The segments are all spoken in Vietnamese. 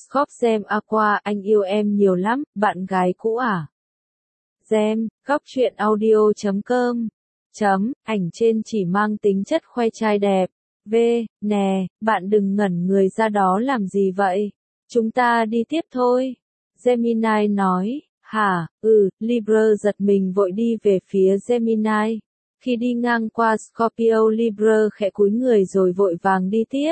Scorp Gem Aqua, anh yêu em nhiều lắm, bạn gái cũ à? Gem, góc truyện audio.com. Ảnh trên chỉ mang tính chất khoe trai đẹp. Nè, bạn đừng ngẩn người ra đó làm gì vậy? Chúng ta đi tiếp thôi. Gemini nói, hả, Libra giật mình vội đi về phía Gemini. Khi đi ngang qua Scorpio, Libra khẽ cúi người rồi vội vàng đi tiếp.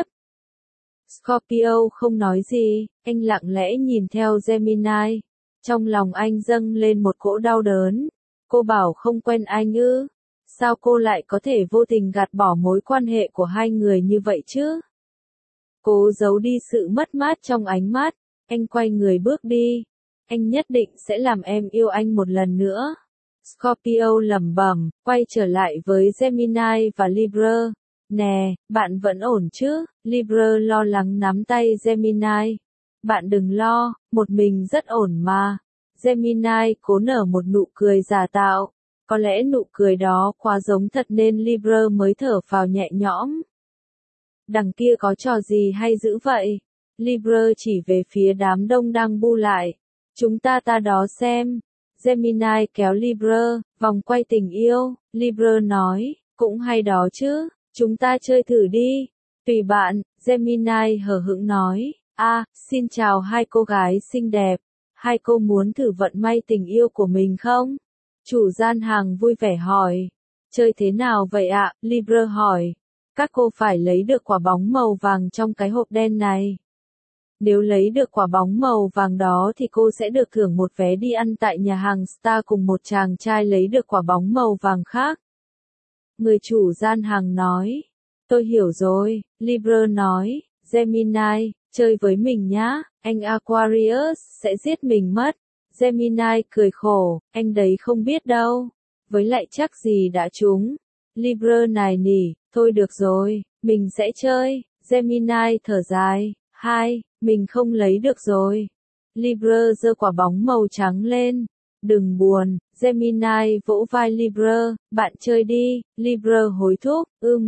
Scorpio không nói gì, anh lặng lẽ nhìn theo Gemini. Trong lòng anh dâng lên một cỗ đau đớn. Cô bảo không quen anh ư? Sao cô lại có thể vô tình gạt bỏ mối quan hệ của hai người như vậy chứ? Cố giấu đi sự mất mát trong ánh mắt, anh quay người bước đi. Anh nhất định sẽ làm em yêu anh một lần nữa. Scorpio lẩm bẩm, quay trở lại với Gemini và Libra. Nè, bạn vẫn ổn chứ? Libra lo lắng nắm tay Gemini. Bạn đừng lo, một mình rất ổn mà. Gemini cố nở một nụ cười giả tạo. Có lẽ nụ cười đó quá giống thật nên Libra mới thở phào nhẹ nhõm. Đằng kia có trò gì hay dữ vậy? Libra chỉ về phía đám đông đang bu lại. Chúng ta đó xem. Gemini kéo Libra, vòng quay tình yêu. Libra nói, cũng hay đó chứ, chúng ta chơi thử đi. Tùy bạn, Gemini hờ hững nói. Xin chào hai cô gái xinh đẹp. Hai cô muốn thử vận may tình yêu của mình không? Chủ gian hàng vui vẻ hỏi. Chơi thế nào vậy ạ? Libra hỏi. Các cô phải lấy được quả bóng màu vàng trong cái hộp đen này. Nếu lấy được quả bóng màu vàng đó thì cô sẽ được thưởng một vé đi ăn tại nhà hàng Star cùng một chàng trai lấy được quả bóng màu vàng khác. Người chủ gian hàng nói. Tôi hiểu rồi, Libra nói. Gemini, chơi với mình nhá, anh Aquarius sẽ giết mình mất. Gemini cười khổ, anh đấy không biết đâu. Với lại chắc gì đã trúng. Libra nài nỉ, thôi được rồi, mình sẽ chơi. Gemini thở dài, mình không lấy được rồi. Libra giơ quả bóng màu trắng lên. Đừng buồn, Gemini vỗ vai Libra, bạn chơi đi. Libra hối thúc,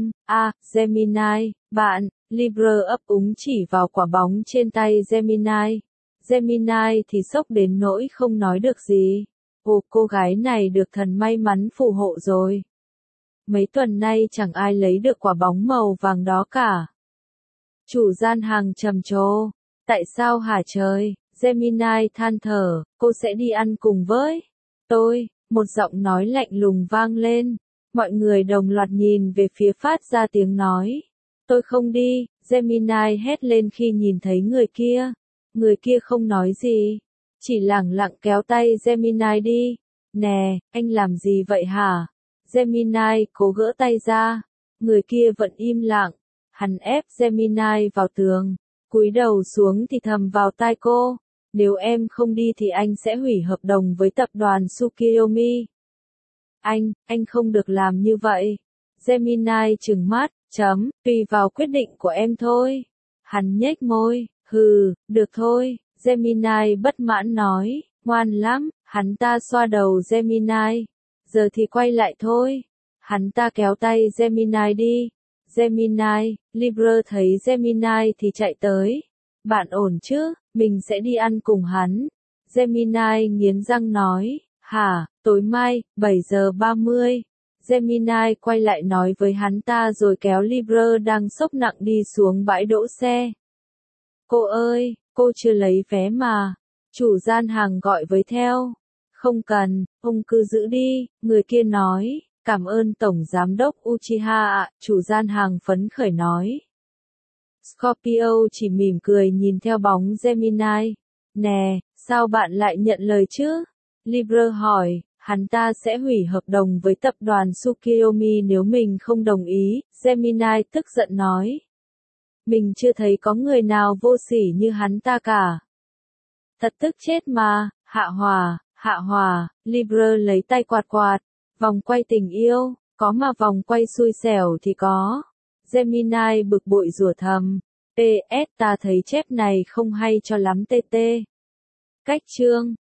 Gemini, bạn. Libra ấp úng chỉ vào quả bóng trên tay Gemini. Gemini thì sốc đến nỗi không nói được gì. Cô gái này được thần may mắn phù hộ rồi. Mấy tuần nay chẳng ai lấy được quả bóng màu vàng đó cả. Chủ gian hàng trầm trồ. Tại sao hả trời? Gemini than thở, cô sẽ đi ăn cùng với tôi. Một giọng nói lạnh lùng vang lên. Mọi người đồng loạt nhìn về phía phát ra tiếng nói. Tôi không đi, Gemini hét lên khi nhìn thấy người kia. Người kia không nói gì, chỉ lẳng lặng kéo tay Gemini đi. Nè, anh làm gì vậy hả? Gemini cố gỡ tay ra. Người kia vẫn im lặng. Hắn ép Gemini vào tường, cúi đầu xuống thì thầm vào tai cô. Nếu em không đi thì anh sẽ hủy hợp đồng với tập đoàn Tsukiyomi. Anh không được làm như vậy. Gemini trừng mắt, tùy vào quyết định của em thôi. Hắn nhếch môi, được thôi. Gemini bất mãn nói, ngoan lắm. Hắn ta xoa đầu Gemini. Giờ thì quay lại thôi. Hắn ta kéo tay Gemini đi. Gemini, Libra thấy Gemini thì chạy tới. Bạn ổn chứ, mình sẽ đi ăn cùng hắn. Gemini nghiến răng nói, hả, tối mai, 7:30. Gemini quay lại nói với hắn ta rồi kéo Libra đang sốc nặng đi xuống bãi đỗ xe. Cô ơi, cô chưa lấy vé mà. Chủ gian hàng gọi với theo. Không cần, ông cứ giữ đi, người kia nói. Cảm ơn Tổng Giám đốc Uchiha ạ, chủ gian hàng phấn khởi nói. Scorpio chỉ mỉm cười nhìn theo bóng Gemini. Nè, sao bạn lại nhận lời chứ? Libra hỏi, hắn ta sẽ hủy hợp đồng với tập đoàn Tsukiyomi nếu mình không đồng ý. Gemini tức giận nói. Mình chưa thấy có người nào vô sỉ như hắn ta cả. Thật tức chết mà, hạ hòa, Libra lấy tay quạt quạt. Vòng quay tình yêu, có mà vòng quay xui xẻo thì có. Gemini bực bội rủa thầm. PS ta thấy chép này không hay cho lắm TT. Cách chương